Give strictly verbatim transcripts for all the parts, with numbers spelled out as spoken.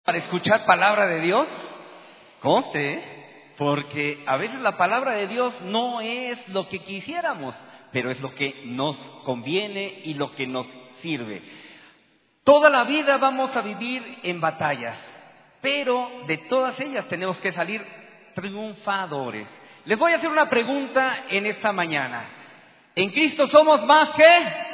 Para escuchar palabra de Dios, conste, porque a veces la palabra de Dios no es lo que quisiéramos, pero es lo que nos conviene y lo que nos sirve. Toda la vida vamos a vivir en batallas, pero de todas ellas tenemos que salir triunfadores. Les voy a hacer una pregunta en esta mañana. ¿En Cristo somos más que?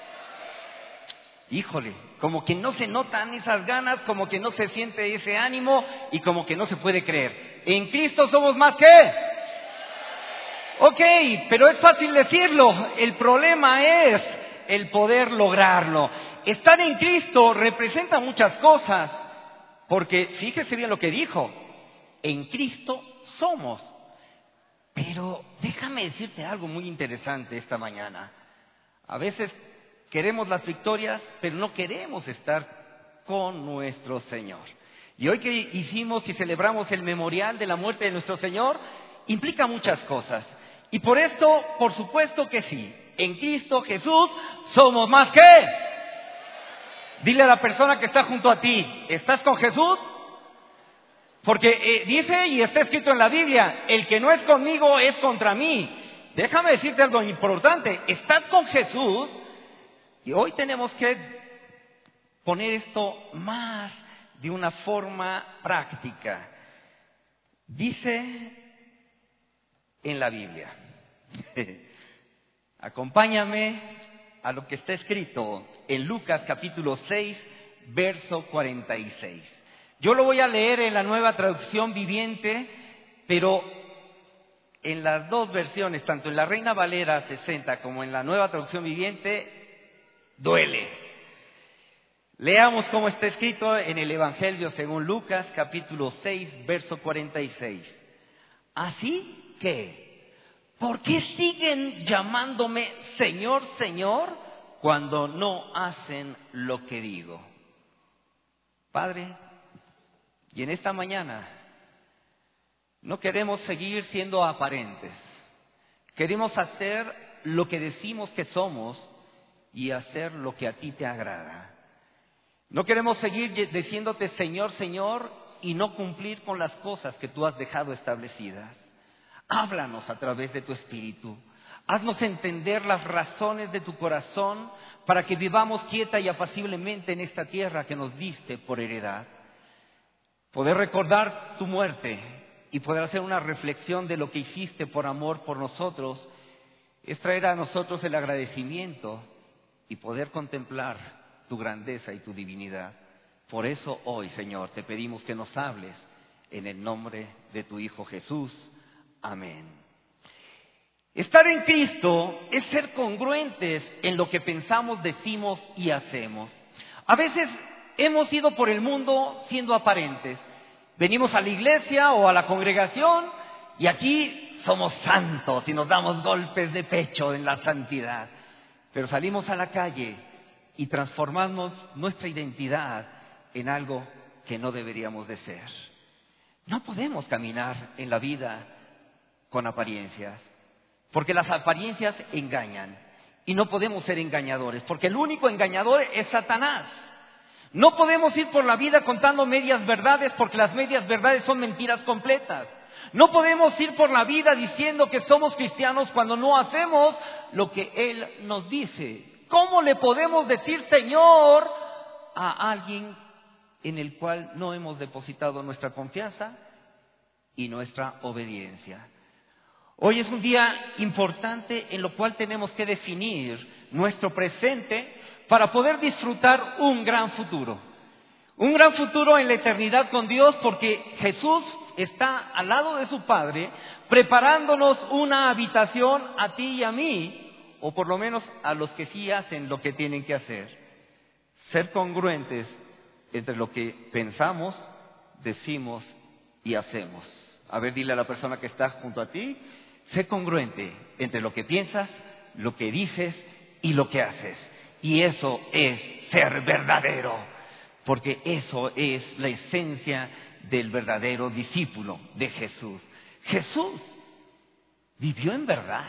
Híjole, como que no se notan esas ganas, como que no se siente ese ánimo y como que no se puede creer. ¿En Cristo somos más que? Ok, pero es fácil decirlo. El problema es el poder lograrlo. Estar en Cristo representa muchas cosas, porque fíjese bien lo que dijo. En Cristo somos. Pero déjame decirte algo muy interesante esta mañana. A veces queremos las victorias, pero no queremos estar con nuestro Señor. Y hoy que hicimos y celebramos el memorial de la muerte de nuestro Señor, implica muchas cosas. Y por esto, por supuesto que sí, en Cristo Jesús somos más que. Dile a la persona que está junto a ti, ¿estás con Jesús? Porque eh, dice y está escrito en la Biblia, el que no es conmigo es contra mí. Déjame decirte algo importante, ¿estás con Jesús? Y hoy tenemos que poner esto más de una forma práctica. Dice en la Biblia, acompáñame a lo que está escrito en Lucas capítulo seis, verso cuarenta y seis. Yo lo voy a leer en la Nueva Traducción Viviente, pero en las dos versiones, tanto en la Reina Valera sesenta como en la Nueva Traducción Viviente, duele. Leamos cómo está escrito en el Evangelio según Lucas, capítulo seis, verso cuarenta y seis. Así que, ¿por qué siguen llamándome Señor, Señor, cuando no hacen lo que digo? Padre, y en esta mañana no queremos seguir siendo aparentes. Queremos hacer lo que decimos que somos y hacer lo que a ti te agrada. No queremos seguir diciéndote Señor, Señor y no cumplir con las cosas que tú has dejado establecidas. Háblanos a través de tu Espíritu. Haznos entender las razones de tu corazón para que vivamos quieta y apaciblemente en esta tierra que nos diste por heredad. Poder recordar tu muerte y poder hacer una reflexión de lo que hiciste por amor por nosotros es traer a nosotros el agradecimiento y poder contemplar tu grandeza y tu divinidad. Por eso hoy, Señor, te pedimos que nos hables en el nombre de tu Hijo Jesús. Amén. Estar en Cristo es ser congruentes en lo que pensamos, decimos y hacemos. A veces hemos ido por el mundo siendo aparentes. Venimos a la iglesia o a la congregación y aquí somos santos y nos damos golpes de pecho en la santidad. Pero salimos a la calle y transformamos nuestra identidad en algo que no deberíamos de ser. No podemos caminar en la vida con apariencias, porque las apariencias engañan y no podemos ser engañadores, porque el único engañador es Satanás. No podemos ir por la vida contando medias verdades, porque las medias verdades son mentiras completas. No podemos ir por la vida diciendo que somos cristianos cuando no hacemos lo que Él nos dice. ¿Cómo le podemos decir Señor a alguien en el cual no hemos depositado nuestra confianza y nuestra obediencia? Hoy es un día importante en lo cual tenemos que definir nuestro presente para poder disfrutar un gran futuro. Un gran futuro en la eternidad con Dios, porque Jesús está al lado de su Padre preparándonos una habitación a ti y a mí, o por lo menos a los que sí hacen lo que tienen que hacer. Ser congruentes entre lo que pensamos, decimos y hacemos. A ver, dile a la persona que está junto a ti, sé congruente entre lo que piensas, lo que dices y lo que haces. Y eso es ser verdadero, porque eso es la esencia del verdadero discípulo de Jesús. Jesús vivió en verdad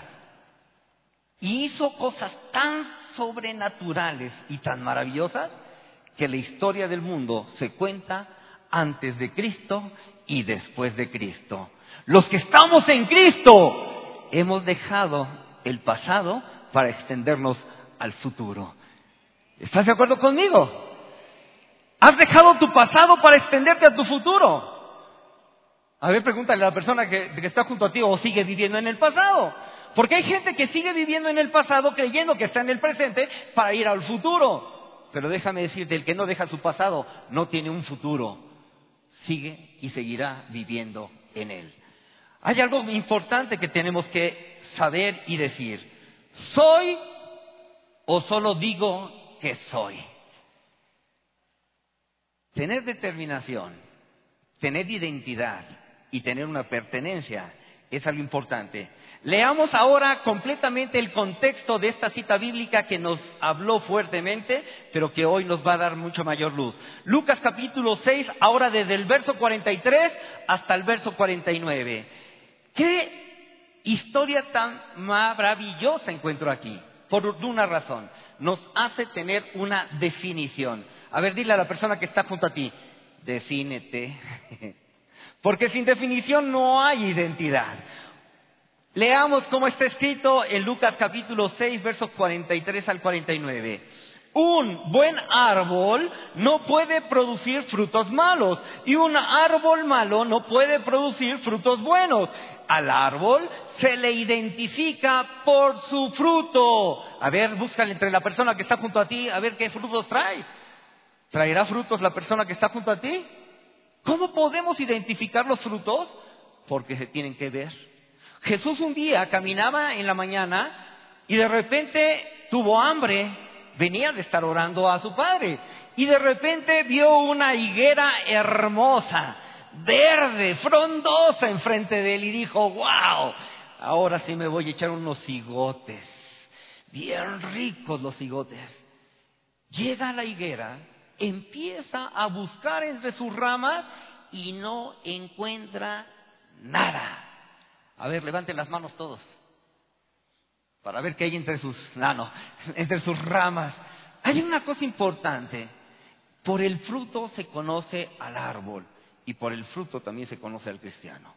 y hizo cosas tan sobrenaturales y tan maravillosas que la historia del mundo se cuenta antes de Cristo y después de Cristo. Los que estamos en Cristo hemos dejado el pasado para extendernos al futuro. ¿Estás de acuerdo conmigo? ¿Has dejado tu pasado para extenderte a tu futuro? A ver, pregúntale a la persona que, que está junto a ti, o sigue viviendo en el pasado. Porque hay gente que sigue viviendo en el pasado creyendo que está en el presente para ir al futuro. Pero déjame decirte, el que no deja su pasado no tiene un futuro. Sigue y seguirá viviendo en él. Hay algo importante que tenemos que saber y decir. ¿Soy o solo digo que soy? Tener determinación, tener identidad y tener una pertenencia es algo importante. Leamos ahora completamente el contexto de esta cita bíblica que nos habló fuertemente, pero que hoy nos va a dar mucho mayor luz. Lucas capítulo seis, ahora desde el verso cuarenta y tres hasta el verso cuarenta y nueve. ¿Qué historia tan maravillosa encuentro aquí? Por una razón, nos hace tener una definición. A ver, dile a la persona que está junto a ti, defínete. Porque sin definición no hay identidad. Leamos cómo está escrito en Lucas capítulo seis, versos cuarenta y tres al cuarenta y nueve. Un buen árbol no puede producir frutos malos, y un árbol malo no puede producir frutos buenos. Al árbol se le identifica por su fruto. A ver, búscale entre la persona que está junto a ti, a ver qué frutos trae. ¿Traerá frutos la persona que está junto a ti? ¿Cómo podemos identificar los frutos? Porque se tienen que ver. Jesús un día caminaba en la mañana y de repente tuvo hambre. Venía de estar orando a su Padre. Y de repente vio una higuera hermosa, verde, frondosa enfrente de él y dijo, ¡wow! Ahora sí me voy a echar unos cigotes. Bien ricos los cigotes. Llega a la higuera, empieza a buscar entre sus ramas y no encuentra nada. A ver, levanten las manos todos para ver qué hay entre sus, no, no, entre sus ramas. Hay una cosa importante. Por el fruto se conoce al árbol y por el fruto también se conoce al cristiano.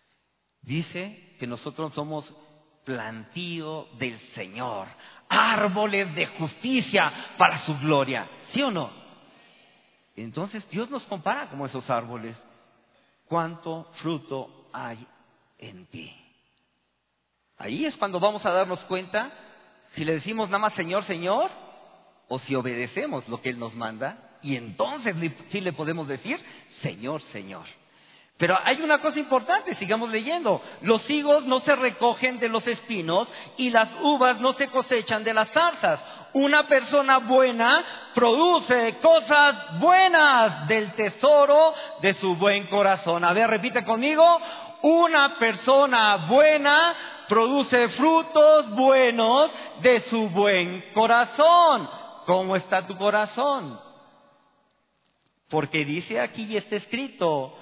Dice que nosotros somos plantío del Señor, árboles de justicia para su gloria. ¿Sí o no? Entonces Dios nos compara como esos árboles. ¿Cuánto fruto hay en ti? Ahí es cuando vamos a darnos cuenta si le decimos nada más Señor, Señor, o si obedecemos lo que Él nos manda, y entonces sí le podemos decir Señor, Señor. Pero hay una cosa importante, sigamos leyendo. Los higos no se recogen de los espinos y las uvas no se cosechan de las zarzas. Una persona buena produce cosas buenas del tesoro de su buen corazón. A ver, repite conmigo. Una persona buena produce frutos buenos de su buen corazón. ¿Cómo está tu corazón? Porque dice aquí y está escrito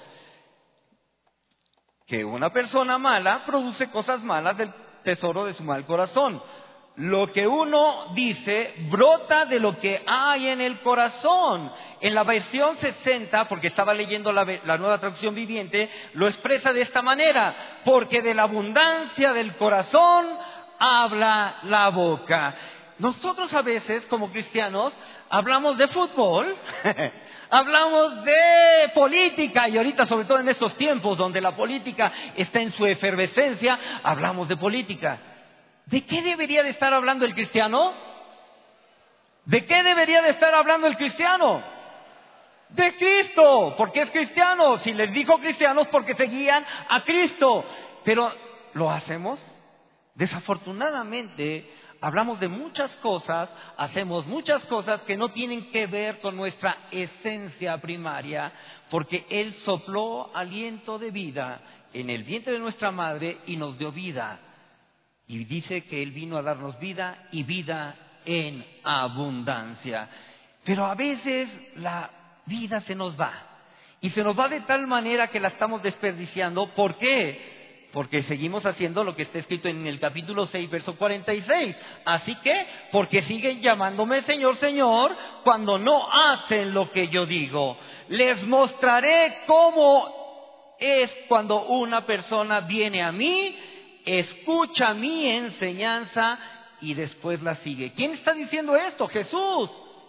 que una persona mala produce cosas malas del tesoro de su mal corazón. Lo que uno dice brota de lo que hay en el corazón. En la versión sesenta, porque estaba leyendo la, la Nueva Traducción Viviente, lo expresa de esta manera: porque de la abundancia del corazón habla la boca. Nosotros a veces, como cristianos, hablamos de fútbol, hablamos de política, y ahorita, sobre todo en estos tiempos donde la política está en su efervescencia, hablamos de política. ¿De qué debería de estar hablando el cristiano? ¿De qué debería de estar hablando el cristiano? De Cristo, porque es cristiano. Si les dijo cristianos, porque seguían a Cristo. Pero, ¿lo hacemos? Desafortunadamente, hablamos de muchas cosas, hacemos muchas cosas que no tienen que ver con nuestra esencia primaria, porque Él sopló aliento de vida en el vientre de nuestra madre y nos dio vida. Y dice que Él vino a darnos vida y vida en abundancia. Pero a veces la vida se nos va. Y se nos va de tal manera que la estamos desperdiciando. ¿Por qué? Porque seguimos haciendo lo que está escrito en el capítulo seis, verso cuarenta y seis. Así que, porque siguen llamándome Señor, Señor, cuando no hacen lo que yo digo. Les mostraré cómo es cuando una persona viene a mí, escucha mi enseñanza y después la sigue. ¿Quién está diciendo esto? Jesús.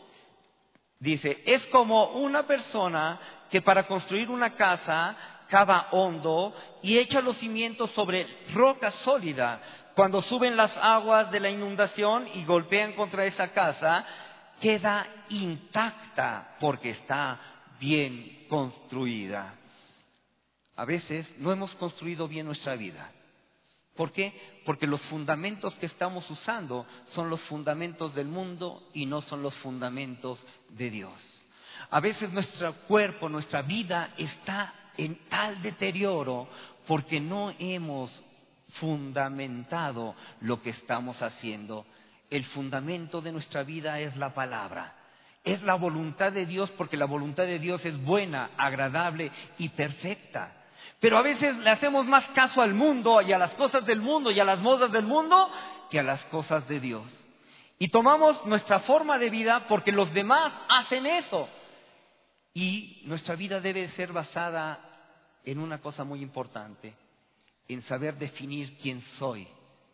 Dice, es como una persona que para construir una casa cava hondo y echa los cimientos sobre roca sólida. Cuando suben las aguas de la inundación y golpean contra esa casa, queda intacta porque está bien construida. A veces no hemos construido bien nuestra vida. ¿Por qué? Porque los fundamentos que estamos usando son los fundamentos del mundo y no son los fundamentos de Dios. A veces nuestro cuerpo, nuestra vida está en tal deterioro porque no hemos fundamentado lo que estamos haciendo. El fundamento de nuestra vida es la palabra. Es la voluntad de Dios, porque la voluntad de Dios es buena, agradable y perfecta. Pero a veces le hacemos más caso al mundo y a las cosas del mundo y a las modas del mundo que a las cosas de Dios. Y tomamos nuestra forma de vida porque los demás hacen eso. Y nuestra vida debe ser basada en una cosa muy importante, en saber definir quién soy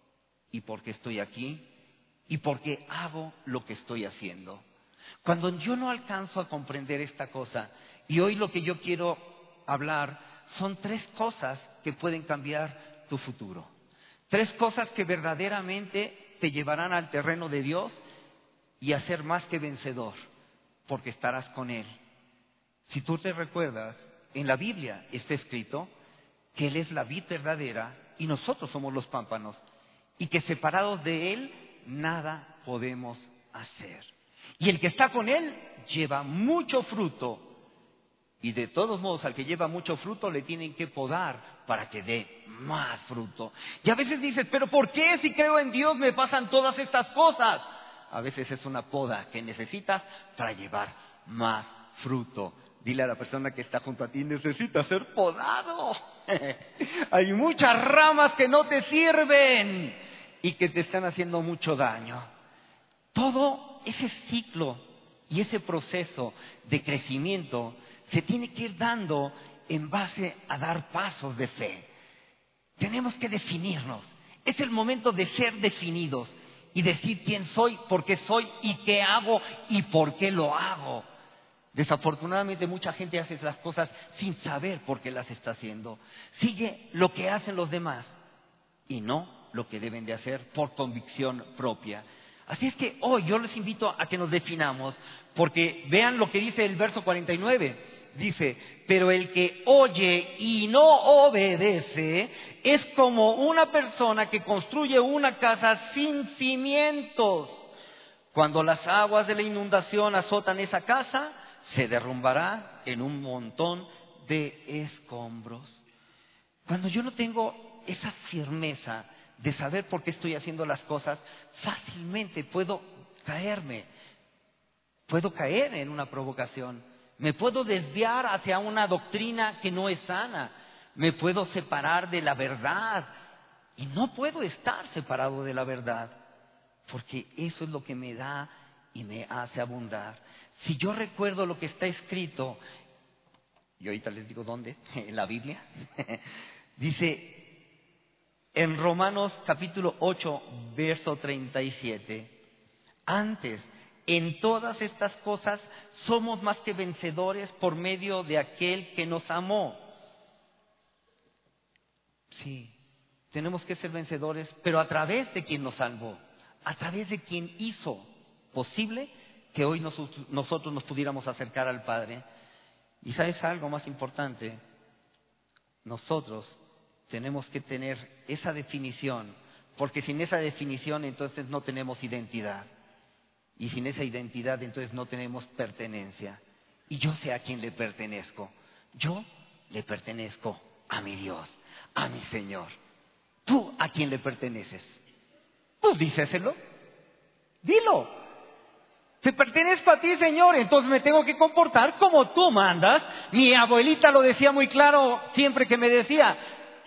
y por qué estoy aquí y por qué hago lo que estoy haciendo. Cuando yo no alcanzo a comprender esta cosa, y hoy lo que yo quiero hablar son tres cosas que pueden cambiar tu futuro. Tres cosas que verdaderamente te llevarán al terreno de Dios y a ser más que vencedor, porque estarás con Él. Si tú te recuerdas, en la Biblia está escrito que Él es la vid verdadera y nosotros somos los pámpanos, y que separados de Él nada podemos hacer. Y el que está con Él lleva mucho fruto. Y de todos modos, al que lleva mucho fruto le tienen que podar para que dé más fruto. Y a veces dices, ¿pero por qué si creo en Dios me pasan todas estas cosas? A veces es una poda que necesitas para llevar más fruto. Dile a la persona que está junto a ti, necesitas ser podado. Hay muchas ramas que no te sirven y que te están haciendo mucho daño. Todo ese ciclo y ese proceso de crecimiento se tiene que ir dando en base a dar pasos de fe. Tenemos que definirnos. Es el momento de ser definidos y decir quién soy, por qué soy y qué hago y por qué lo hago. Desafortunadamente mucha gente hace las cosas sin saber por qué las está haciendo. Sigue lo que hacen los demás y no lo que deben de hacer por convicción propia. Así es que hoy yo les invito a que nos definamos, porque vean lo que dice el verso cuarenta y nueve. Dice, pero el que oye y no obedece es como una persona que construye una casa sin cimientos. Cuando las aguas de la inundación azotan esa casa, se derrumbará en un montón de escombros. Cuando yo no tengo esa firmeza de saber por qué estoy haciendo las cosas, fácilmente puedo caerme, puedo caer en una provocación, me puedo desviar hacia una doctrina que no es sana, me puedo separar de la verdad y no puedo estar separado de la verdad, porque eso es lo que me da y me hace abundar. Si yo recuerdo lo que está escrito, y ahorita les digo dónde, en la Biblia, dice en Romanos capítulo ocho, verso treinta y siete, antes, en todas estas cosas somos más que vencedores por medio de aquel que nos amó. Sí, tenemos que ser vencedores, pero a través de quien nos salvó, a través de quien hizo posible que hoy nos, nosotros nos pudiéramos acercar al Padre. Y ¿sabes algo más importante? Nosotros tenemos que tener esa definición, porque sin esa definición entonces no tenemos identidad. Y sin esa identidad entonces no tenemos pertenencia. Y yo sé a quién le pertenezco. Yo le pertenezco a mi Dios, a mi Señor. ¿Tú a quién le perteneces? Pues díceselo. Dilo. Te pertenezco a ti, Señor, entonces me tengo que comportar como tú mandas. Mi abuelita lo decía muy claro siempre que me decía,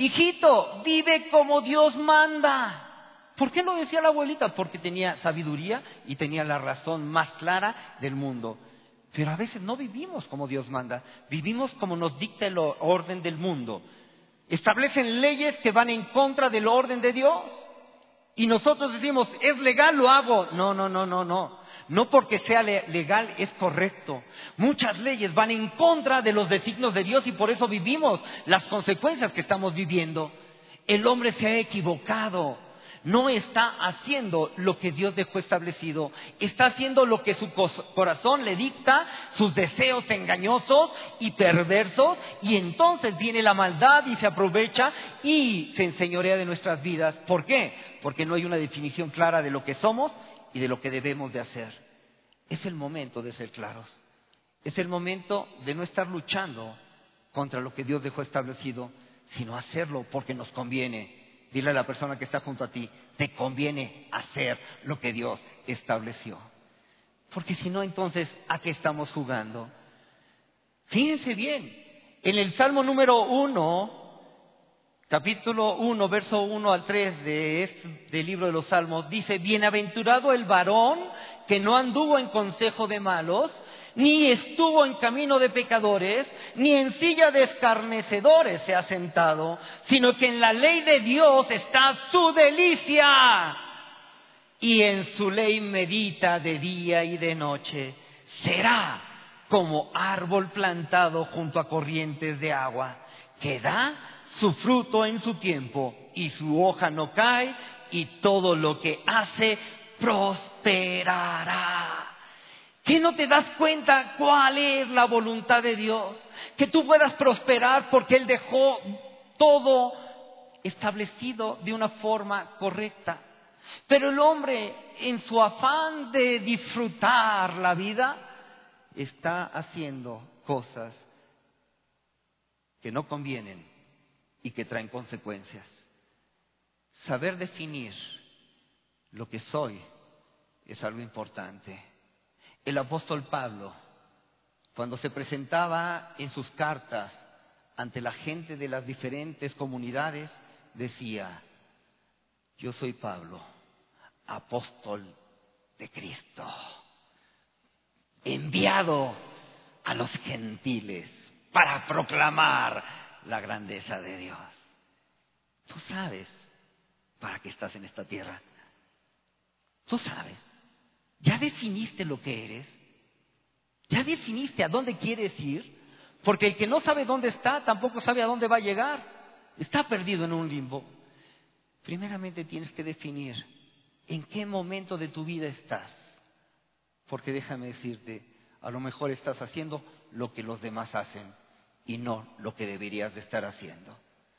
hijito, vive como Dios manda. ¿Por qué lo decía la abuelita? Porque tenía sabiduría y tenía la razón más clara del mundo. Pero a veces no vivimos como Dios manda, vivimos como nos dicta el orden del mundo. Establecen leyes que van en contra del orden de Dios. Y nosotros decimos, ¿es legal? Lo hago. No, no, no, no, no. No porque sea legal es correcto. Muchas leyes van en contra de los designios de Dios y por eso vivimos las consecuencias que estamos viviendo. El hombre se ha equivocado. No está haciendo lo que Dios dejó establecido. Está haciendo lo que su corazón le dicta, sus deseos engañosos y perversos. Y entonces viene la maldad y se aprovecha y se enseñorea de nuestras vidas. ¿Por qué? Porque no hay una definición clara de lo que somos y de lo que debemos de hacer. Es el momento de ser claros. Es el momento de no estar luchando contra lo que Dios dejó establecido, sino hacerlo porque nos conviene. Dile a la persona que está junto a ti, te conviene hacer lo que Dios estableció. Porque si no, entonces, ¿a qué estamos jugando? Fíjense bien, en el Salmo número uno, capítulo uno, verso uno al tres de este, del libro de los Salmos, dice, bienaventurado el varón que no anduvo en consejo de malos, ni estuvo en camino de pecadores, ni en silla de escarnecedores se ha sentado, sino que en la ley de Dios está su delicia, y en su ley medita de día y de noche. Será como árbol plantado junto a corrientes de agua, que da su fruto en su tiempo, y su hoja no cae, y todo lo que hace prosperará. ¿Que no te das cuenta cuál es la voluntad de Dios? Que tú puedas prosperar porque Él dejó todo establecido de una forma correcta. Pero el hombre, en su afán de disfrutar la vida, está haciendo cosas que no convienen y que traen consecuencias. Saber definir lo que soy es algo importante. El apóstol Pablo, cuando se presentaba en sus cartas ante la gente de las diferentes comunidades, decía, yo soy Pablo, apóstol de Cristo, enviado a los gentiles para proclamar la grandeza de Dios. Tú sabes para qué estás en esta tierra. Tú sabes. ¿Ya definiste lo que eres? ¿Ya definiste a dónde quieres ir? Porque el que no sabe dónde está, tampoco sabe a dónde va a llegar. Está perdido en un limbo. Primeramente tienes que definir en qué momento de tu vida estás. Porque déjame decirte, a lo mejor estás haciendo lo que los demás hacen y no lo que deberías de estar haciendo.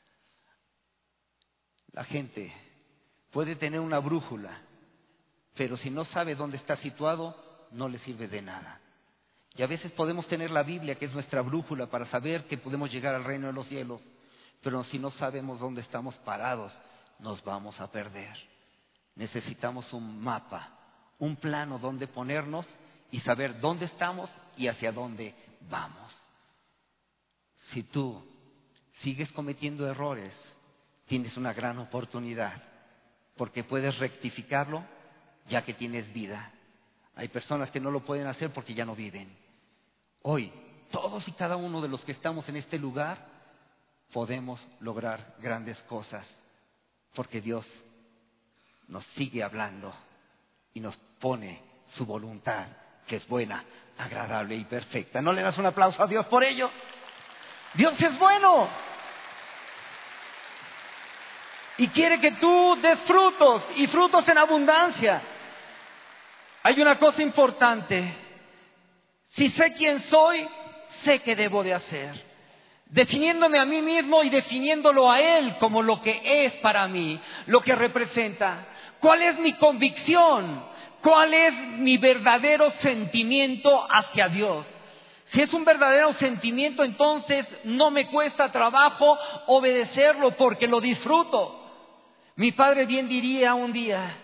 La gente puede tener una brújula, pero si no sabe dónde está situado, no le sirve de nada. Y a veces podemos tener la Biblia, que es nuestra brújula, para saber que podemos llegar al reino de los cielos. Pero si no sabemos dónde estamos parados, nos vamos a perder. Necesitamos un mapa, un plano donde ponernos y saber dónde estamos y hacia dónde vamos. Si tú sigues cometiendo errores, tienes una gran oportunidad, porque puedes rectificarlo ya que tienes vida. Hay personas que no lo pueden hacer porque ya no viven. Hoy, todos y cada uno de los que estamos en este lugar, podemos lograr grandes cosas, porque Dios nos sigue hablando y nos pone su voluntad, que es buena, agradable y perfecta. ¿No le das un aplauso a Dios por ello? Dios es bueno y quiere que tú des frutos, y frutos en abundancia. Hay una cosa importante: si sé quién soy, sé qué debo de hacer. Definiéndome a mí mismo y definiéndolo a Él como lo que es para mí, lo que representa. ¿Cuál es mi convicción? ¿Cuál es mi verdadero sentimiento hacia Dios? Si es un verdadero sentimiento, entonces no me cuesta trabajo obedecerlo porque lo disfruto. Mi padre bien diría un día,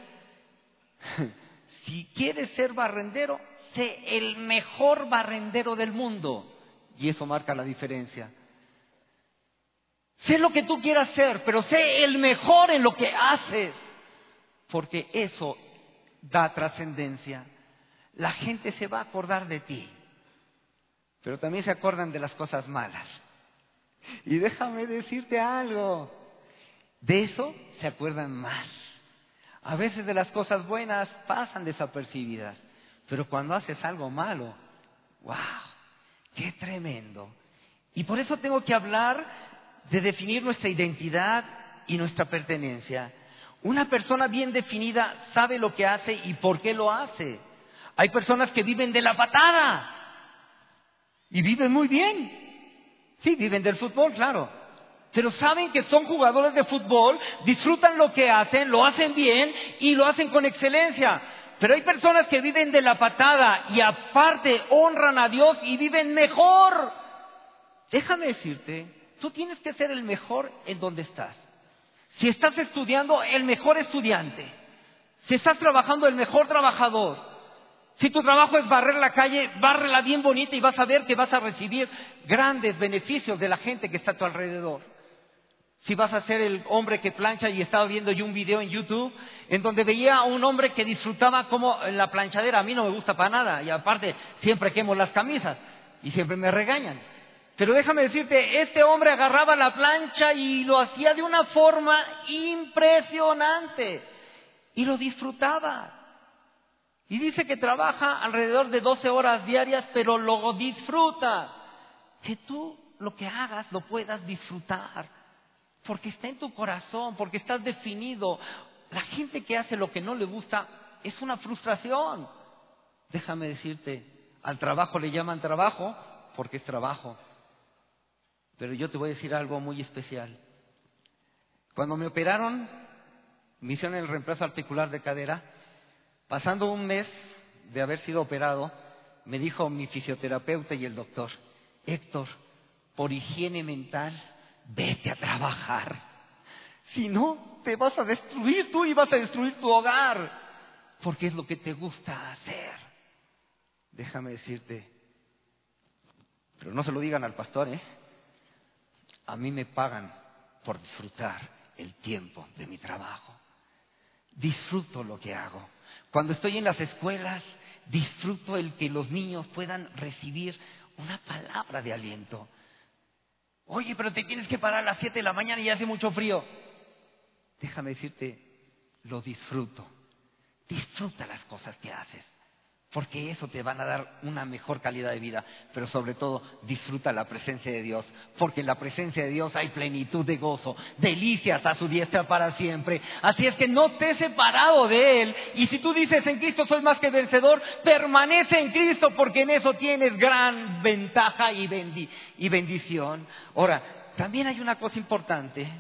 si quieres ser barrendero, sé el mejor barrendero del mundo. Y eso marca la diferencia. Sé lo que tú quieras ser, pero sé el mejor en lo que haces, porque eso da trascendencia. La gente se va a acordar de ti, pero también se acuerdan de las cosas malas. Y déjame decirte algo, de eso se acuerdan más. A veces de las cosas buenas pasan desapercibidas, pero cuando haces algo malo, ¡wow! ¡Qué tremendo! Y por eso tengo que hablar de definir nuestra identidad y nuestra pertenencia. Una persona bien definida sabe lo que hace y por qué lo hace. Hay personas que viven de la patada y viven muy bien. Sí, viven del fútbol, claro. Pero saben que son jugadores de fútbol, disfrutan lo que hacen, lo hacen bien y lo hacen con excelencia. Pero hay personas que viven de la patada y aparte honran a Dios y viven mejor. Déjame decirte, tú tienes que ser el mejor en donde estás. Si estás estudiando, el mejor estudiante. Si estás trabajando, el mejor trabajador. Si tu trabajo es barrer la calle, bárrela bien bonita y vas a ver que vas a recibir grandes beneficios de la gente que está a tu alrededor. Si vas a ser el hombre que plancha, y estaba viendo yo un video en YouTube en donde veía a un hombre que disfrutaba como en la planchadera. A mí no me gusta para nada y aparte siempre quemo las camisas y siempre me regañan. Pero déjame decirte, este hombre agarraba la plancha y lo hacía de una forma impresionante y lo disfrutaba. Y dice que trabaja alrededor de doce horas diarias, pero lo disfruta. Que tú lo que hagas lo puedas disfrutar, porque está en tu corazón, porque estás definido. La gente que hace lo que no le gusta es una frustración. Déjame decirte, al trabajo le llaman trabajo porque es trabajo. Pero yo te voy a decir algo muy especial. Cuando me operaron, me hicieron el reemplazo articular de cadera. Pasando un mes de haber sido operado, me dijo mi fisioterapeuta y el doctor: Héctor, por higiene mental, vete a trabajar. Si no, te vas a destruir tú y vas a destruir tu hogar, porque es lo que te gusta hacer. Déjame decirte, pero no se lo digan al pastor, ¿eh? A mí me pagan por disfrutar el tiempo de mi trabajo. Disfruto lo que hago. Cuando estoy en las escuelas, disfruto el que los niños puedan recibir una palabra de aliento. Oye, pero te tienes que parar a las siete de la mañana y hace mucho frío. Déjame decirte, lo disfruto. Disfruta las cosas que haces, porque eso te van a dar una mejor calidad de vida. Pero sobre todo, disfruta la presencia de Dios, porque en la presencia de Dios hay plenitud de gozo, delicias a su diestra para siempre. Así es que no estés separado de Él. Y si tú dices: en Cristo soy más que vencedor, permanece en Cristo, porque en eso tienes gran ventaja y, bendi- y bendición. Ahora, también hay una cosa importante: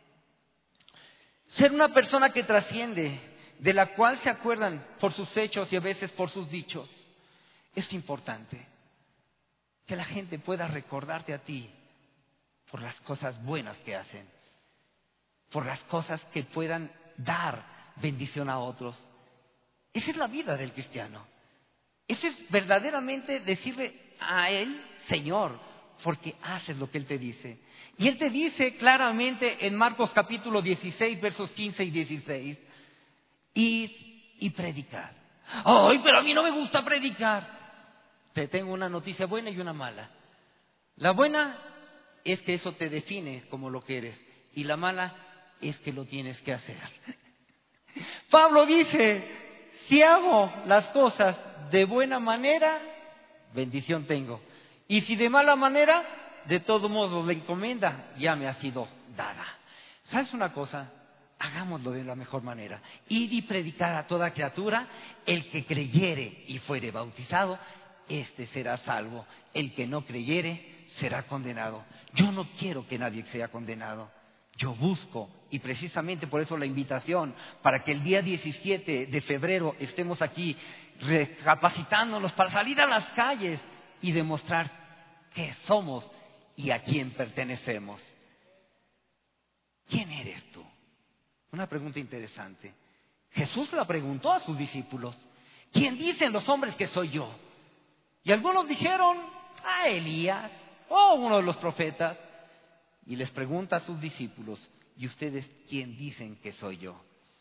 ser una persona que trasciende, de la cual se acuerdan por sus hechos y a veces por sus dichos. Es importante que la gente pueda recordarte a ti por las cosas buenas que hacen, por las cosas que puedan dar bendición a otros. Esa es la vida del cristiano. Eso es verdaderamente decirle a Él: Señor, porque haces lo que Él te dice. Y Él te dice claramente en Marcos capítulo dieciséis, versos quince y dieciséis: Id y predicad. ¡Ay, pero a mí no me gusta predicar! Te tengo una noticia buena y una mala. La buena es que eso te define como lo que eres, y la mala es que lo tienes que hacer. Pablo dice: si hago las cosas de buena manera, bendición tengo. Y si de mala manera, de todo modo la encomienda ya me ha sido dada. ¿Sabes una cosa? Hagámoslo de la mejor manera. Id y predicar a toda criatura. El que creyere y fuere bautizado, éste será salvo. El que no creyere será condenado. Yo no quiero que nadie sea condenado. Yo busco, y precisamente por eso la invitación, para que el día diecisiete de febrero estemos aquí recapacitándonos para salir a las calles y demostrar qué somos y a quién pertenecemos. ¿Quién eres tú? Una pregunta interesante. Jesús la preguntó a sus discípulos: ¿quién dicen los hombres que soy yo? Y algunos dijeron: a Elías, o uno de los profetas. y les pregunta a sus discípulos: ¿y ustedes quién dicen que soy yo?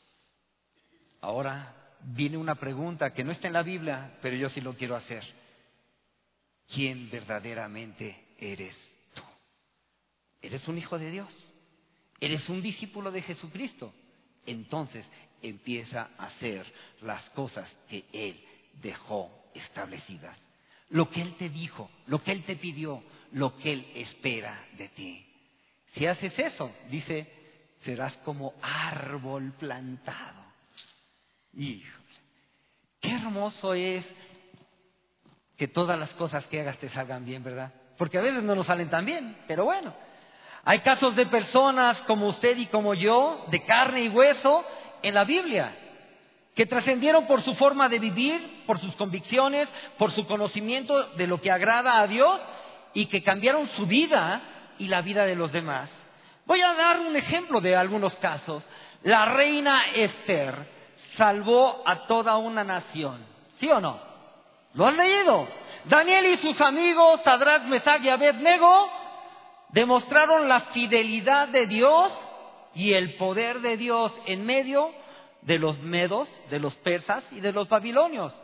Ahora viene una pregunta que no está en la Biblia, pero yo sí lo quiero hacer. ¿Quién verdaderamente eres tú? ¿Eres un hijo de Dios? ¿Eres un discípulo de Jesucristo? Entonces empieza a hacer las cosas que Él dejó establecidas. Lo que Él te dijo, lo que Él te pidió, lo que Él espera de ti. Si haces eso, dice, serás como árbol plantado. Híjole, qué hermoso es que todas las cosas que hagas te salgan bien, ¿verdad? Porque a veces no nos salen tan bien, pero bueno. Hay casos de personas como usted y como yo, de carne y hueso, en la Biblia, que trascendieron por su forma de vivir, por sus convicciones, por su conocimiento de lo que agrada a Dios, y que cambiaron su vida y la vida de los demás. Voy a dar un ejemplo de algunos casos. La reina Esther salvó a toda una nación, ¿sí o no? ¿Lo has leído? Daniel y sus amigos, Sadrach, Mesach y Abed-nego, demostraron la fidelidad de Dios y el poder de Dios en medio de los medos, de los persas y de los babilonios.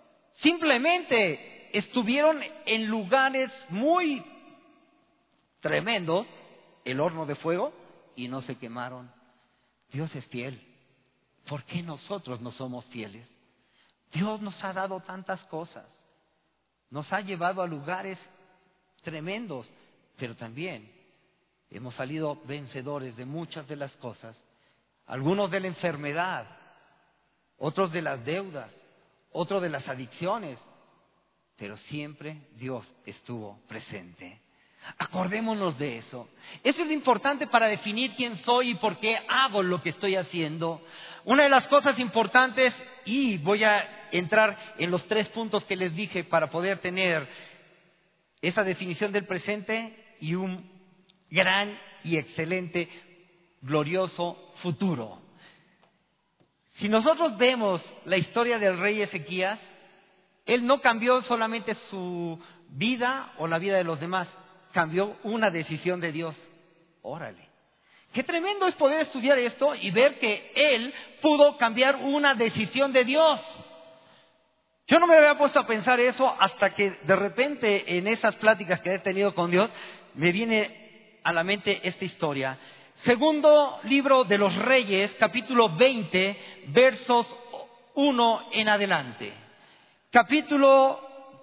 Simplemente estuvieron en lugares muy tremendos, el horno de fuego, y no se quemaron. Dios es fiel. ¿Por qué nosotros no somos fieles? Dios nos ha dado tantas cosas. Nos ha llevado a lugares tremendos, pero también hemos salido vencedores de muchas de las cosas. Algunos de la enfermedad, otros de las deudas, otros de las adicciones, pero siempre Dios estuvo presente. Acordémonos de eso. Eso es importante para definir quién soy y por qué hago lo que estoy haciendo. Una de las cosas importantes, y voy a entrar en los tres puntos que les dije para poder tener esa definición del presente y un gran y excelente, glorioso futuro. Si nosotros vemos la historia del rey Ezequías, él no cambió solamente su vida o la vida de los demás, cambió una decisión de Dios. Órale. Qué tremendo es poder estudiar esto y ver que él pudo cambiar una decisión de Dios. Yo no me había puesto a pensar eso hasta que de repente en esas pláticas que he tenido con Dios me viene a la mente esta historia. Segundo libro de los Reyes, capítulo veinte, versos uno en adelante. Capítulo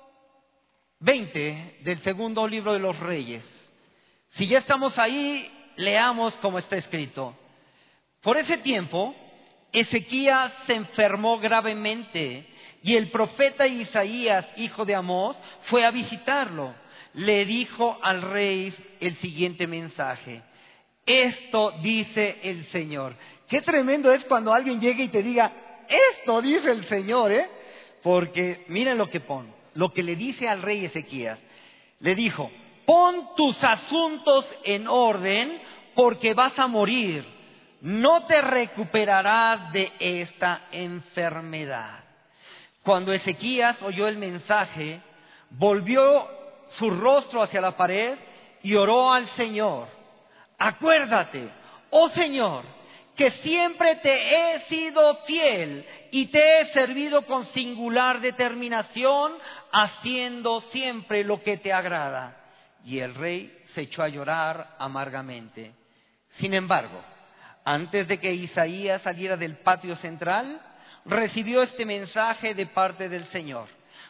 veinte del segundo libro de los Reyes. Si ya estamos ahí, leamos como está escrito. Por ese tiempo, Ezequías se enfermó gravemente y el profeta Isaías, hijo de Amós, fue a visitarlo. Le dijo al rey el siguiente mensaje: esto dice el Señor. Qué tremendo es cuando alguien llega y te diga, esto dice el Señor, ¿eh? Porque miren lo que pone, lo que le dice al rey Ezequías. Le dijo: pon tus asuntos en orden porque vas a morir. No te recuperarás de esta enfermedad. Cuando Ezequías oyó el mensaje, volvió su rostro hacia la pared y oró al Señor. Acuérdate, oh Señor, que siempre te he sido fiel y te he servido con singular determinación, haciendo siempre lo que te agrada. Y el rey se echó a llorar amargamente. Sin embargo, antes de que Isaías saliera del patio central, recibió este mensaje de parte del Señor: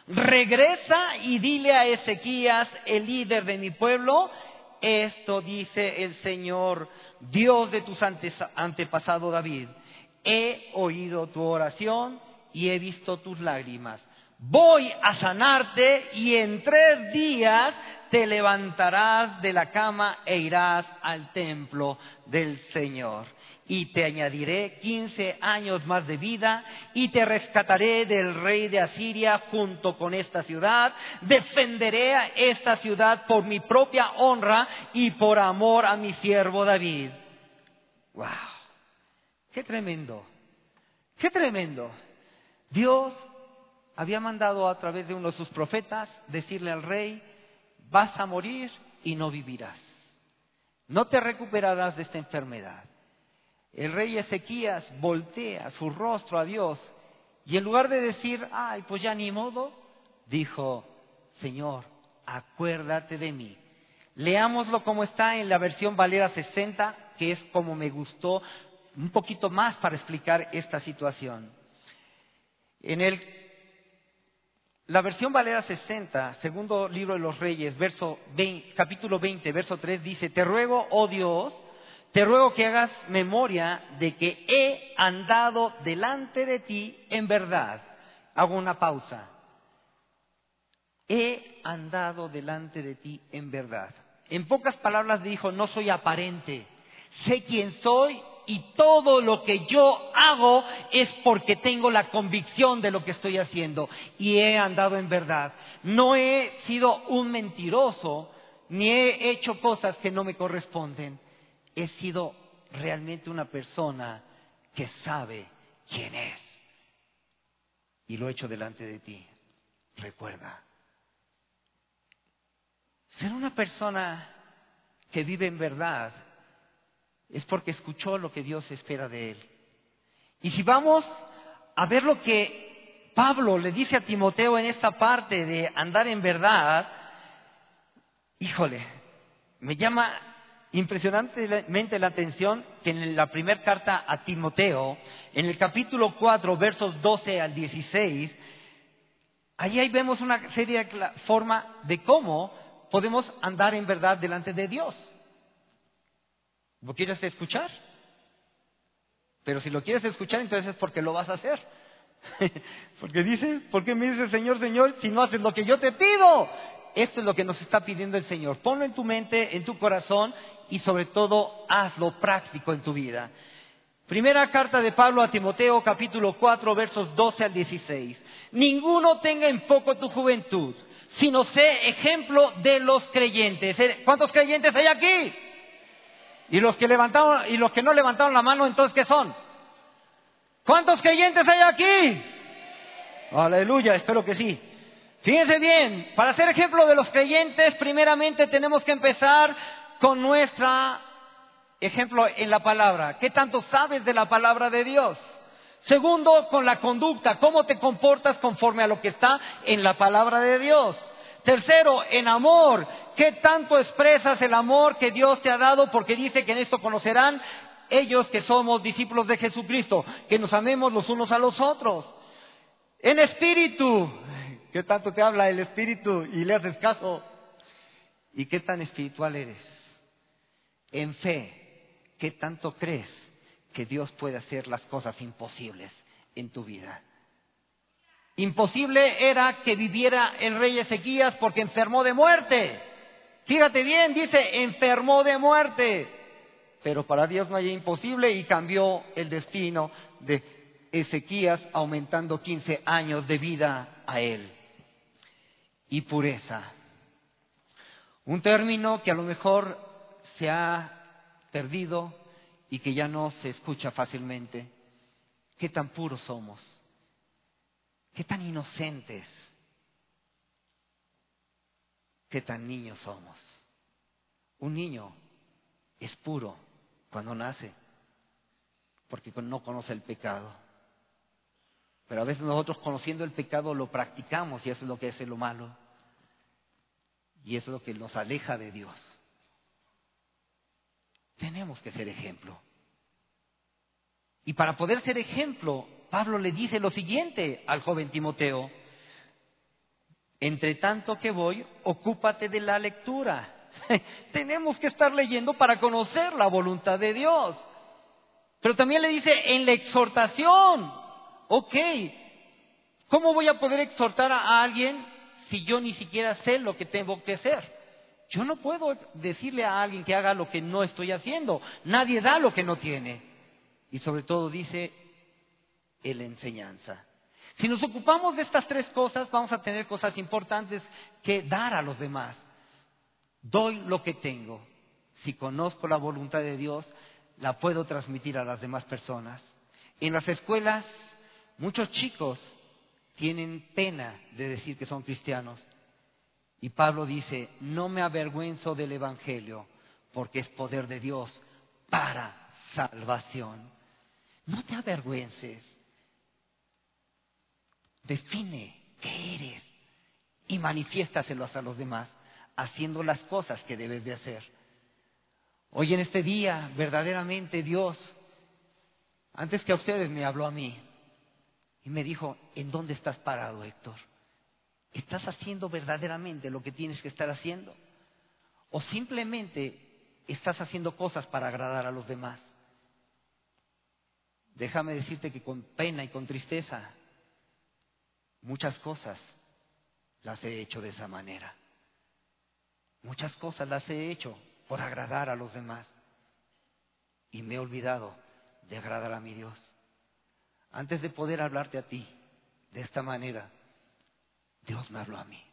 regresa y dile a Ezequías, el líder de mi pueblo, esto dice el Señor, Dios de tus antepasado David: he oído tu oración y he visto tus lágrimas. Voy a sanarte y en tres días te levantarás de la cama e irás al templo del Señor. Y te añadiré quince años más de vida y te rescataré del rey de Asiria junto con esta ciudad. Defenderé a esta ciudad por mi propia honra y por amor a mi siervo David. ¡Wow! ¡Qué tremendo! ¡Qué tremendo! Dios había mandado a través de uno de sus profetas decirle al rey: vas a morir y no vivirás. no te recuperarás de esta enfermedad. El rey Ezequías voltea su rostro a Dios y en lugar de decir, ay, pues ya ni modo, dijo, Señor, acuérdate de mí. Leámoslo como está en la versión Valera sesenta, que es como me gustó un poquito más para explicar esta situación. En el, la versión Valera sesenta, segundo libro de los Reyes, verso veinte, capítulo veinte, verso tres, dice, te ruego, oh Dios, te ruego que hagas memoria de que he andado delante de ti en verdad. Hago una pausa. He andado delante de ti en verdad. En pocas palabras dijo, no soy aparente, sé quién soy y todo lo que yo hago es porque tengo la convicción de lo que estoy haciendo y he andado en verdad. No he sido un mentiroso ni he hecho cosas que no me corresponden. He sido realmente una persona que sabe quién es y lo he hecho delante de ti. Recuerda. Ser una persona que vive en verdad es porque escuchó lo que Dios espera de él. Y si vamos a ver lo que Pablo le dice a Timoteo en esta parte de andar en verdad, híjole, me llama impresionantemente la atención que en la primera carta a Timoteo, en el capítulo cuatro, versos doce al dieciséis, ahí, ahí vemos una serie de formas de cómo podemos andar en verdad delante de Dios. ¿Lo quieres escuchar? Pero si lo quieres escuchar, entonces es porque lo vas a hacer. Porque dice, ¿por qué me dices Señor, Señor, si no haces lo que yo te pido? Esto es lo que nos está pidiendo el Señor. Ponlo en tu mente, en tu corazón y sobre todo hazlo práctico en tu vida. Primera carta de Pablo a Timoteo, capítulo cuatro, versos doce al dieciséis. Ninguno tenga en poco tu juventud, sino sé ejemplo de los creyentes. ¿Cuántos creyentes hay aquí? Y los que levantaron, y los que no levantaron la mano, entonces ¿qué son? ¿Cuántos creyentes hay aquí? Aleluya, espero que sí. Fíjense bien, para ser ejemplo de los creyentes, primeramente tenemos que empezar con nuestra ejemplo en la palabra. ¿Qué tanto sabes de la palabra de Dios? Segundo, con la conducta, cómo te comportas conforme a lo que está en la palabra de Dios. Tercero, en amor, ¿qué tanto expresas el amor que Dios te ha dado? Porque dice que en esto conocerán ellos que somos discípulos de Jesucristo, que nos amemos los unos a los otros. En espíritu, ¿qué tanto te habla el espíritu y le haces caso? ¿Y qué tan espiritual eres? En fe, ¿qué tanto crees que Dios puede hacer las cosas imposibles en tu vida? Imposible era que viviera el rey Ezequías porque enfermó de muerte. Fíjate bien, dice, enfermó de muerte. Pero para Dios no hay imposible y cambió el destino de Ezequías aumentando quince años de vida a él. Y pureza. Un término que a lo mejor se ha perdido y que ya no se escucha fácilmente. ¿Qué tan puros somos? ¿Qué tan inocentes? ¿Qué tan niños somos? Un niño es puro cuando nace, porque no conoce el pecado. Pero a veces nosotros conociendo el pecado lo practicamos y eso es lo que es lo malo. Y eso es lo que nos aleja de Dios. Tenemos que ser ejemplo. Y para poder ser ejemplo, Pablo le dice lo siguiente al joven Timoteo: entre tanto que voy, ocúpate de la lectura. Tenemos que estar leyendo para conocer la voluntad de Dios. Pero también le dice en la exhortación. Ok, ¿cómo voy a poder exhortar a alguien si yo ni siquiera sé lo que tengo que hacer? Yo no puedo decirle a alguien que haga lo que no estoy haciendo. Nadie da lo que no tiene. Y sobre todo dice en la enseñanza. Si nos ocupamos de estas tres cosas, vamos a tener cosas importantes que dar a los demás. Doy lo que tengo. Si conozco la voluntad de Dios, la puedo transmitir a las demás personas. En las escuelas, muchos chicos tienen pena de decir que son cristianos. Y Pablo dice, no me avergüenzo del Evangelio, porque es poder de Dios para salvación. No te avergüences. Define qué eres y manifiéstaselos a los demás, haciendo las cosas que debes de hacer. Hoy en este día, verdaderamente Dios, antes que a ustedes, me habló a mí y me dijo: ¿en dónde estás parado, Héctor? ¿Estás haciendo verdaderamente lo que tienes que estar haciendo? ¿O simplemente estás haciendo cosas para agradar a los demás? Déjame decirte que con pena y con tristeza, muchas cosas las he hecho de esa manera. Muchas cosas las he hecho por agradar a los demás. Y me he olvidado de agradar a mi Dios. Antes de poder hablarte a ti de esta manera, Dios me habló a mí.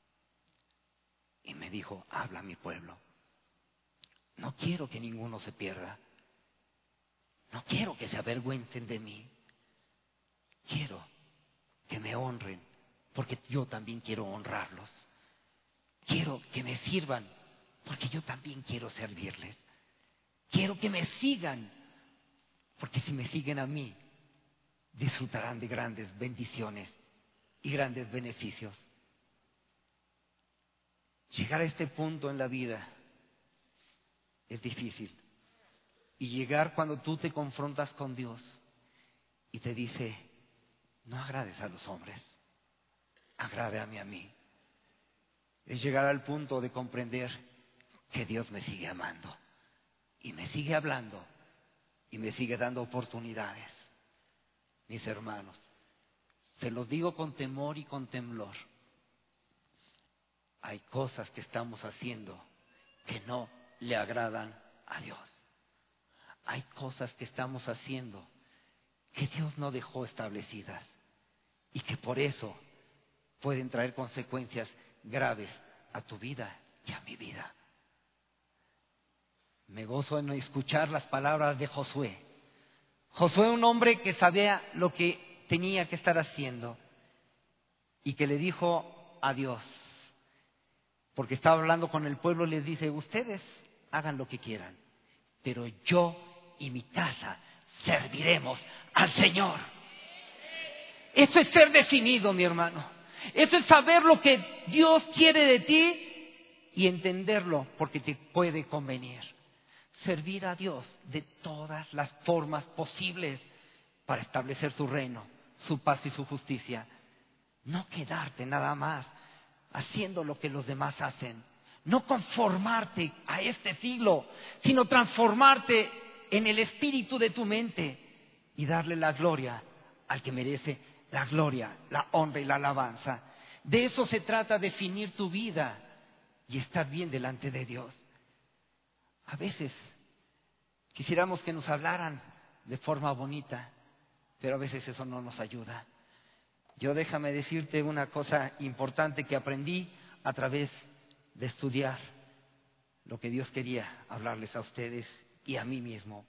Y me dijo: habla a mi pueblo. No quiero que ninguno se pierda. No quiero que se avergüencen de mí. Quiero que me honren, porque yo también quiero honrarlos. Quiero que me sirvan, porque yo también quiero servirles. Quiero que me sigan, porque si me siguen a mí, disfrutarán de grandes bendiciones y grandes beneficios. Llegar a este punto en la vida es difícil. Y llegar cuando tú te confrontas con Dios y te dice: no agrades a los hombres, agrádame a mí. Es llegar al punto de comprender que Dios me sigue amando y me sigue hablando y me sigue dando oportunidades. Mis hermanos, te los digo con temor y con temblor. Hay cosas que estamos haciendo que no le agradan a Dios. Hay cosas que estamos haciendo que Dios no dejó establecidas y que por eso pueden traer consecuencias graves a tu vida y a mi vida. Me gozo en escuchar las palabras de Josué. Josué, un hombre que sabía lo que tenía que estar haciendo y que le dijo a Dios, porque estaba hablando con el pueblo, les dice: ustedes hagan lo que quieran, pero yo y mi casa serviremos al Señor. Eso es ser definido, mi hermano. Eso es saber lo que Dios quiere de ti y entenderlo porque te puede convenir. Servir a Dios de todas las formas posibles para establecer su reino, su paz y su justicia. No quedarte nada más haciendo lo que los demás hacen. No conformarte a este siglo, sino transformarte en el espíritu de tu mente y darle la gloria al que merece la gloria, la honra y la alabanza. De eso se trata, definir tu vida y estar bien delante de Dios. A veces quisiéramos que nos hablaran de forma bonita, pero a veces eso no nos ayuda. Yo déjame decirte una cosa importante que aprendí a través de estudiar lo que Dios quería hablarles a ustedes y a mí mismo.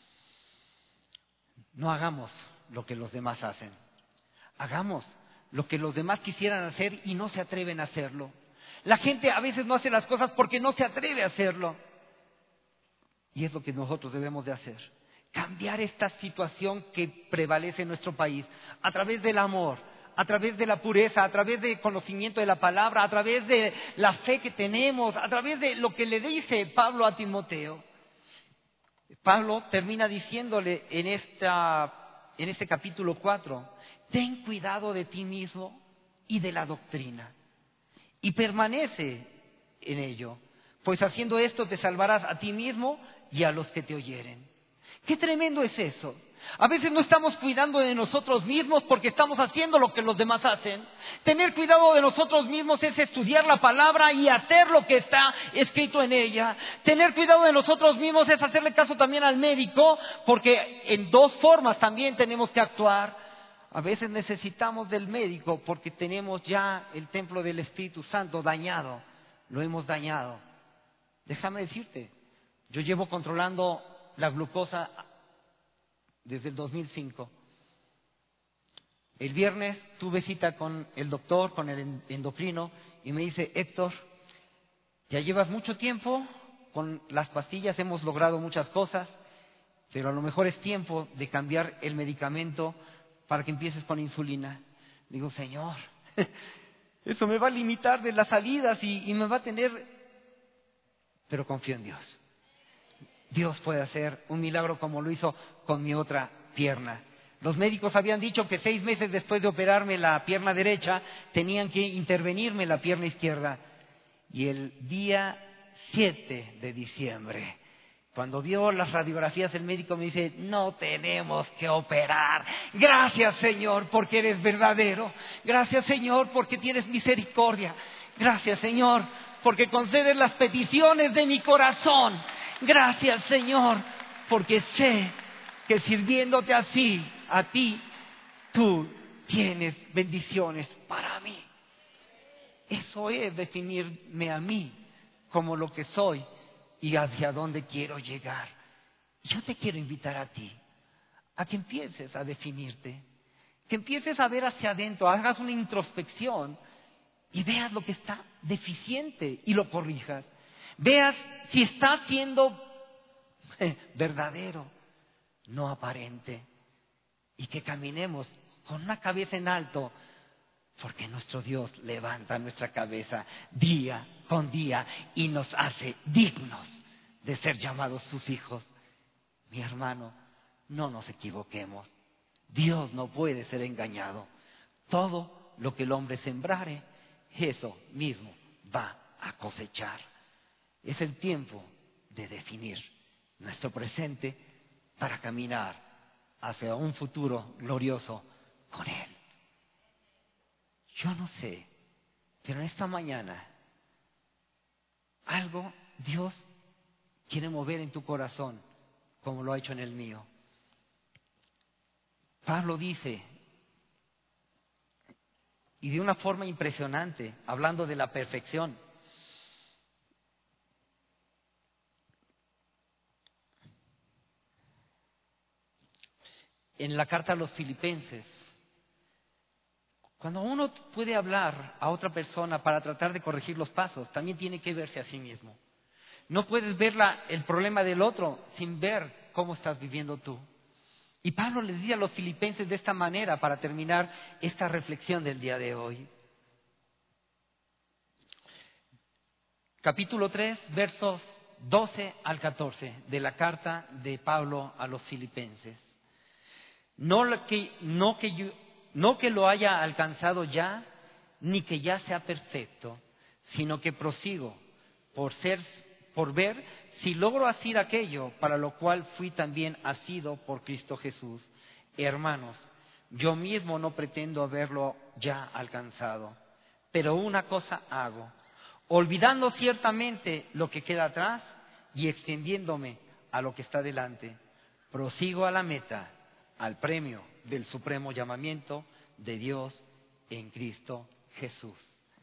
No hagamos lo que los demás hacen. Hagamos lo que los demás quisieran hacer y no se atreven a hacerlo. La gente a veces no hace las cosas porque no se atreve a hacerlo. Y es lo que nosotros debemos de hacer. Cambiar esta situación que prevalece en nuestro país a través del amor, a través de la pureza, a través del conocimiento de la palabra, a través de la fe que tenemos, a través de lo que le dice Pablo a Timoteo. Pablo termina diciéndole en, esta, en este capítulo cuatro: ten cuidado de ti mismo y de la doctrina, y permanece en ello, pues haciendo esto te salvarás a ti mismo y a los que te oyeren. ¡Qué tremendo es eso! A veces no estamos cuidando de nosotros mismos porque estamos haciendo lo que los demás hacen. Tener cuidado de nosotros mismos es estudiar la palabra y hacer lo que está escrito en ella. Tener cuidado de nosotros mismos es hacerle caso también al médico, porque en dos formas también tenemos que actuar. A veces necesitamos del médico porque tenemos ya el templo del Espíritu Santo dañado, lo hemos dañado. Déjame decirte, yo llevo controlando la glucosa desde el dos mil cinco. El viernes tuve cita con el doctor, con el endocrino, y me dice: Héctor, ya llevas mucho tiempo con las pastillas hemos logrado muchas cosas, pero a lo mejor es tiempo de cambiar el medicamento para que empieces con insulina. Digo, Señor, eso me va a limitar de las salidas y, y me va a tener... Pero confío en Dios. Dios puede hacer un milagro como lo hizo con mi otra pierna. Los médicos habían dicho que seis meses después de operarme la pierna derecha, tenían que intervenirme la pierna izquierda. Y el día siete de diciembre, cuando vio las radiografías, el médico me dice, no tenemos que operar. Gracias, Señor, porque eres verdadero. Gracias, Señor, porque tienes misericordia. Gracias, Señor, porque concedes las peticiones de mi corazón. Gracias, Señor, porque sé que sirviéndote así, a ti, tú tienes bendiciones para mí. Eso es definirme a mí como lo que soy y hacia dónde quiero llegar. Yo te quiero invitar a ti, a que empieces a definirte, que empieces a ver hacia adentro, hagas una introspección y veas lo que está deficiente y lo corrijas. Veas si está siendo verdadero, no aparente, y que caminemos con una cabeza en alto, porque nuestro Dios levanta nuestra cabeza día con día y nos hace dignos de ser llamados sus hijos. Mi hermano, no nos equivoquemos. Dios no puede ser engañado. Todo lo que el hombre sembrare, eso mismo va a cosechar. Es el tiempo de definir nuestro presente para caminar hacia un futuro glorioso con Él. Yo no sé, pero en esta mañana algo Dios quiere mover en tu corazón como lo ha hecho en el mío. Pablo dice, y de una forma impresionante, hablando de la perfección, en la carta a los Filipenses, cuando uno puede hablar a otra persona para tratar de corregir los pasos, también tiene que verse a sí mismo. No puedes ver la, el problema del otro sin ver cómo estás viviendo tú. Y Pablo les dice a los filipenses de esta manera para terminar esta reflexión del día de hoy. Capítulo tres, versos doce al catorce de la carta de Pablo a los filipenses. No que, no que yo, no que lo haya alcanzado ya, ni que ya sea perfecto, sino que prosigo por ser, por ver si logro asir aquello para lo cual fui también asido por Cristo Jesús. Hermanos, yo mismo no pretendo haberlo ya alcanzado, pero una cosa hago, olvidando ciertamente lo que queda atrás y extendiéndome a lo que está delante, prosigo a la meta, al premio del supremo llamamiento de Dios en Cristo Jesús.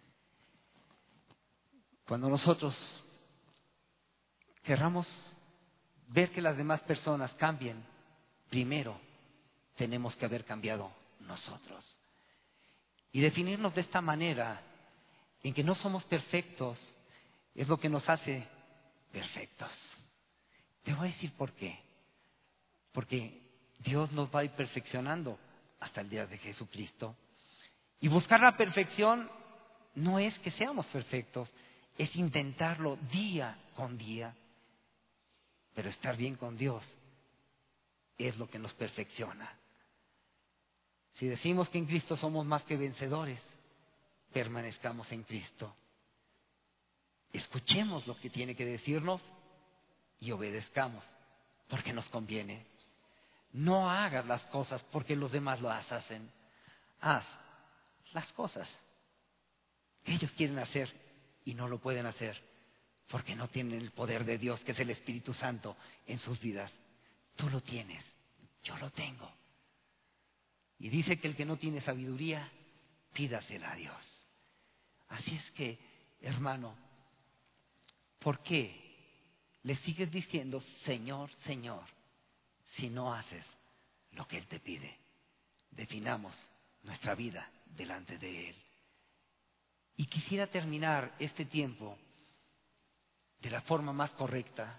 Cuando nosotros querramos ver que las demás personas cambien, primero tenemos que haber cambiado nosotros. Y definirnos de esta manera, en que no somos perfectos, es lo que nos hace perfectos. Te voy a decir por qué. Porque Dios nos va a ir perfeccionando hasta el día de Jesucristo. Y buscar la perfección no es que seamos perfectos, es intentarlo día con día. Pero estar bien con Dios es lo que nos perfecciona. Si decimos que en Cristo somos más que vencedores, permanezcamos en Cristo. Escuchemos lo que tiene que decirnos y obedezcamos, porque nos conviene. No hagas las cosas porque los demás las hacen. Haz las cosas que ellos quieren hacer y no lo pueden hacer porque no tienen el poder de Dios, que es el Espíritu Santo, en sus vidas. Tú lo tienes, yo lo tengo. Y dice que el que no tiene sabiduría, pídasela a Dios. Así es que, hermano, ¿por qué le sigues diciendo Señor, Señor, si no haces lo que Él te pide? Definamos nuestra vida delante de Él. Y quisiera terminar este tiempo de la forma más correcta.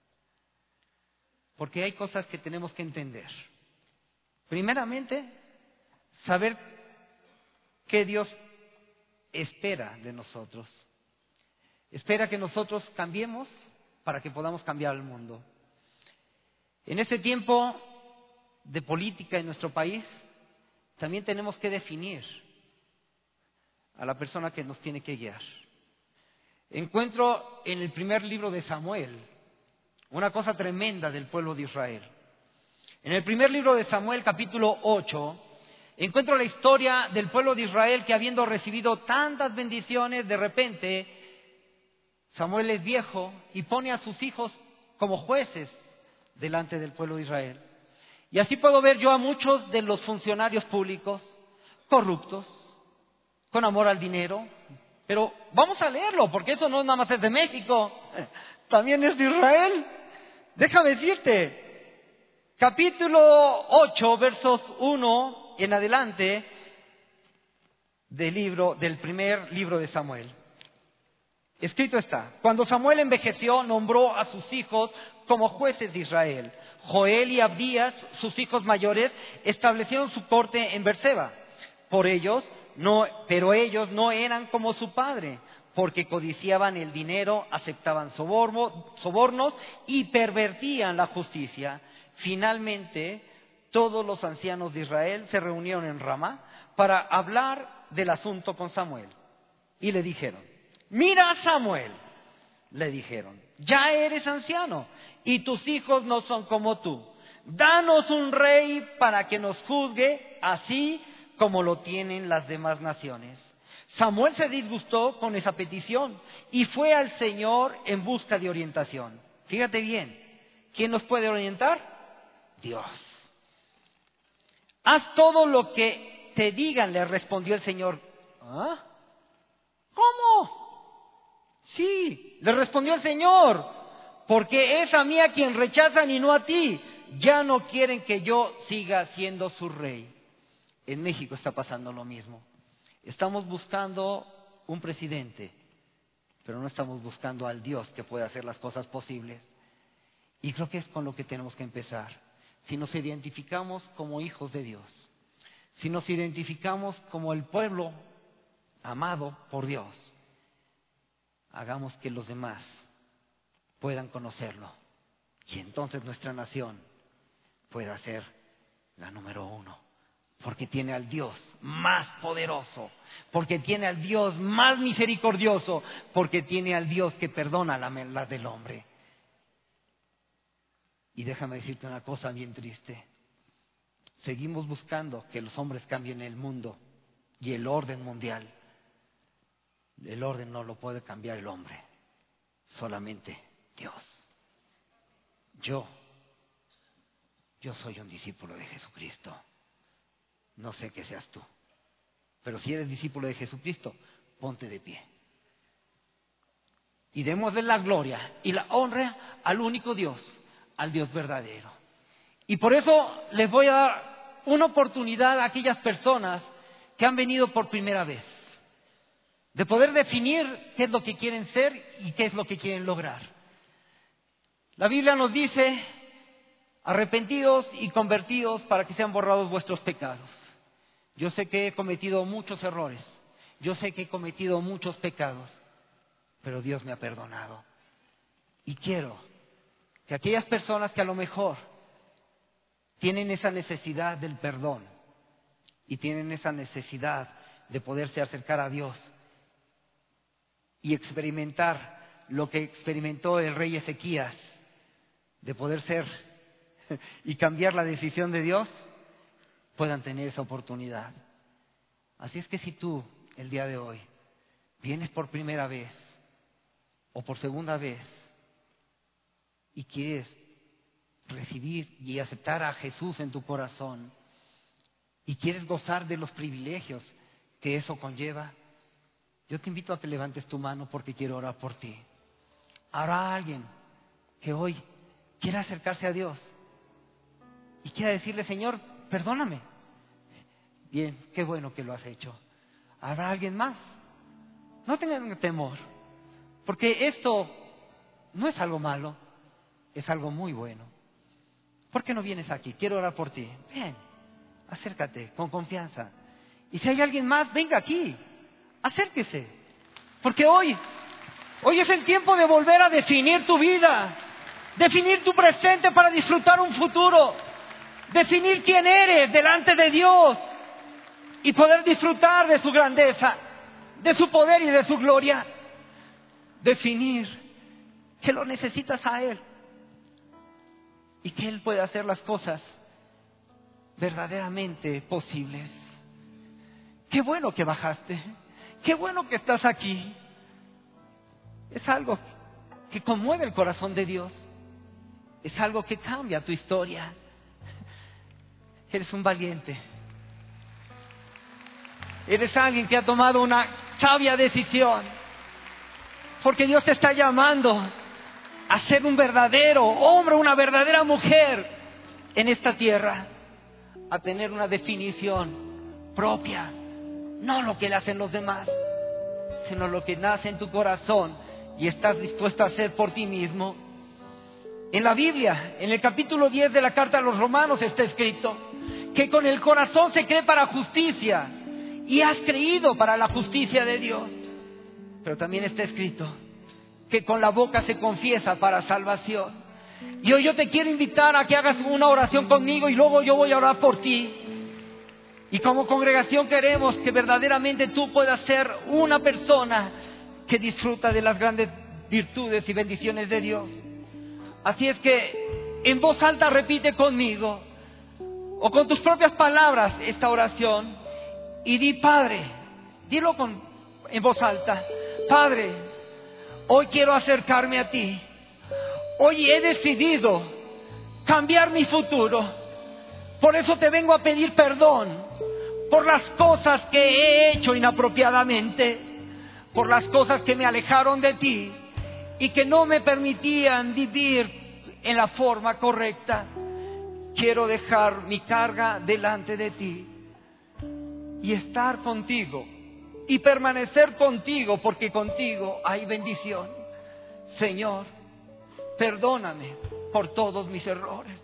Porque hay cosas que tenemos que entender. Primeramente, saber qué Dios espera de nosotros. Espera que nosotros cambiemos para que podamos cambiar el mundo. En este tiempo de política en nuestro país, también tenemos que definir a la persona que nos tiene que guiar. Encuentro en el primer libro de Samuel una cosa tremenda del pueblo de Israel. En el primer libro de Samuel, capítulo ocho, encuentro la historia del pueblo de Israel que, habiendo recibido tantas bendiciones, de repente Samuel es viejo y pone a sus hijos como jueces delante del pueblo de Israel. Y así puedo ver yo a muchos de los funcionarios públicos corruptos, con amor al dinero. Pero vamos a leerlo, porque eso no nada más es de México, también es de Israel. Déjame decirte, capítulo ocho, versos uno en adelante del libro, del primer libro de Samuel. Escrito está: cuando Samuel envejeció, nombró a sus hijos como jueces de Israel. Joel y Abdías, sus hijos mayores, establecieron su corte en Berseba. Por ellos, no, pero ellos no eran como su padre, porque codiciaban el dinero, aceptaban soborno, sobornos y pervertían la justicia. Finalmente, todos los ancianos de Israel se reunieron en Ramá para hablar del asunto con Samuel. Y le dijeron: mira, Samuel, le dijeron, ya eres anciano y tus hijos no son como tú. Danos un rey para que nos juzgue, así como lo tienen las demás naciones. Samuel se disgustó con esa petición y fue al Señor en busca de orientación. Fíjate bien, ¿quién nos puede orientar? Dios. Haz todo lo que te digan, le respondió el Señor. ¿Ah? ¿Cómo? Sí, le respondió el Señor, porque es a mí a quien rechazan y no a ti. Ya no quieren que yo siga siendo su rey. En México está pasando lo mismo. Estamos buscando un presidente, pero no estamos buscando al Dios que puede hacer las cosas posibles. Y creo que es con lo que tenemos que empezar. Si nos identificamos como hijos de Dios, si nos identificamos como el pueblo amado por Dios, hagamos que los demás puedan conocerlo. Y entonces nuestra nación pueda ser la número uno. Porque tiene al Dios más poderoso, porque tiene al Dios más misericordioso, porque tiene al Dios que perdona la maldad del hombre. Y déjame decirte una cosa bien triste. Seguimos buscando que los hombres cambien el mundo y el orden mundial. El orden no lo puede cambiar el hombre, solamente Dios. Yo, yo soy un discípulo de Jesucristo. No sé qué seas tú, pero si eres discípulo de Jesucristo, ponte de pie. Y démosle la gloria y la honra al único Dios, al Dios verdadero. Y por eso les voy a dar una oportunidad a aquellas personas que han venido por primera vez, de poder definir qué es lo que quieren ser y qué es lo que quieren lograr. La Biblia nos dice: arrepentidos y convertidos para que sean borrados vuestros pecados. Yo sé que he cometido muchos errores, yo sé que he cometido muchos pecados, pero Dios me ha perdonado. Y quiero que aquellas personas que a lo mejor tienen esa necesidad del perdón y tienen esa necesidad de poderse acercar a Dios y experimentar lo que experimentó el rey Ezequías, de poder ser y cambiar la decisión de Dios, puedan tener esa oportunidad. Así es que si tú el día de hoy vienes por primera vez o por segunda vez y quieres recibir y aceptar a Jesús en tu corazón y quieres gozar de los privilegios que eso conlleva, yo te invito a que levantes tu mano porque quiero orar por ti. Habrá alguien que hoy quiera acercarse a Dios y quiera decirle: Señor, perdóname. Bien, qué bueno que lo has hecho. ¿Habrá alguien más? No tengan temor, porque esto no es algo malo, es algo muy bueno. ¿Por qué no vienes aquí? Quiero orar por ti. Ven, acércate con confianza. Y si hay alguien más, venga aquí, acérquese. Porque hoy, hoy es el tiempo de volver a definir tu vida, definir tu presente para disfrutar un futuro, definir quién eres delante de Dios y poder disfrutar de su grandeza, de su poder y de su gloria. Definir que lo necesitas a Él y que Él puede hacer las cosas verdaderamente posibles. Qué bueno que bajaste, qué bueno que estás aquí. Es algo que conmueve el corazón de Dios, es algo que cambia tu historia. Eres un valiente, eres alguien que ha tomado una sabia decisión, porque Dios te está llamando a ser un verdadero hombre, una verdadera mujer en esta tierra, a tener una definición propia, no lo que le hacen los demás, sino lo que nace en tu corazón y estás dispuesto a hacer por ti mismo. En la Biblia, en el capítulo diez de la carta a los Romanos está escrito que con el corazón se cree para justicia y has creído para la justicia de Dios. Pero también está escrito que con la boca se confiesa para salvación. Y hoy yo te quiero invitar a que hagas una oración conmigo y luego yo voy a orar por ti. Y como congregación queremos que verdaderamente tú puedas ser una persona que disfruta de las grandes virtudes y bendiciones de Dios. Así es que en voz alta repite conmigo o con tus propias palabras esta oración y di: Padre, dilo con, en voz alta: Padre, hoy quiero acercarme a ti. Hoy he decidido cambiar mi futuro. Por eso te vengo a pedir perdón por las cosas que he hecho inapropiadamente, por las cosas que me alejaron de ti y que no me permitían vivir en la forma correcta. Quiero dejar mi carga delante de ti y estar contigo y permanecer contigo, porque contigo hay bendición. Señor, perdóname por todos mis errores.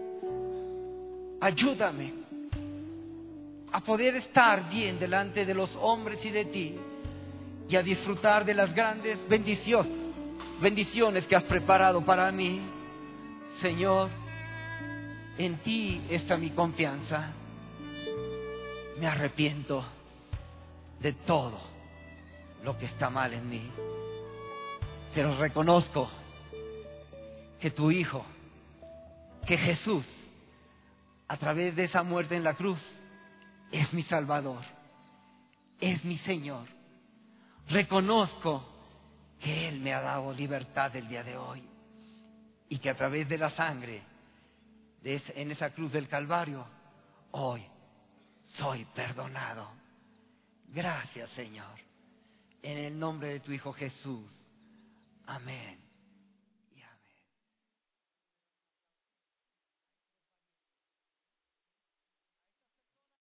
Ayúdame a poder estar bien delante de los hombres y de ti y a disfrutar de las grandes bendiciones, bendiciones que has preparado para mí. Señor, en ti está mi confianza. Me arrepiento de todo lo que está mal en mí, pero reconozco que tu Hijo, que Jesús, a través de esa muerte en la cruz, es mi Salvador, es mi Señor. Reconozco que Él me ha dado libertad el día de hoy y que a través de la sangre de esa, en esa cruz del Calvario, hoy soy perdonado. Gracias, Señor, en el nombre de tu Hijo Jesús. Amén.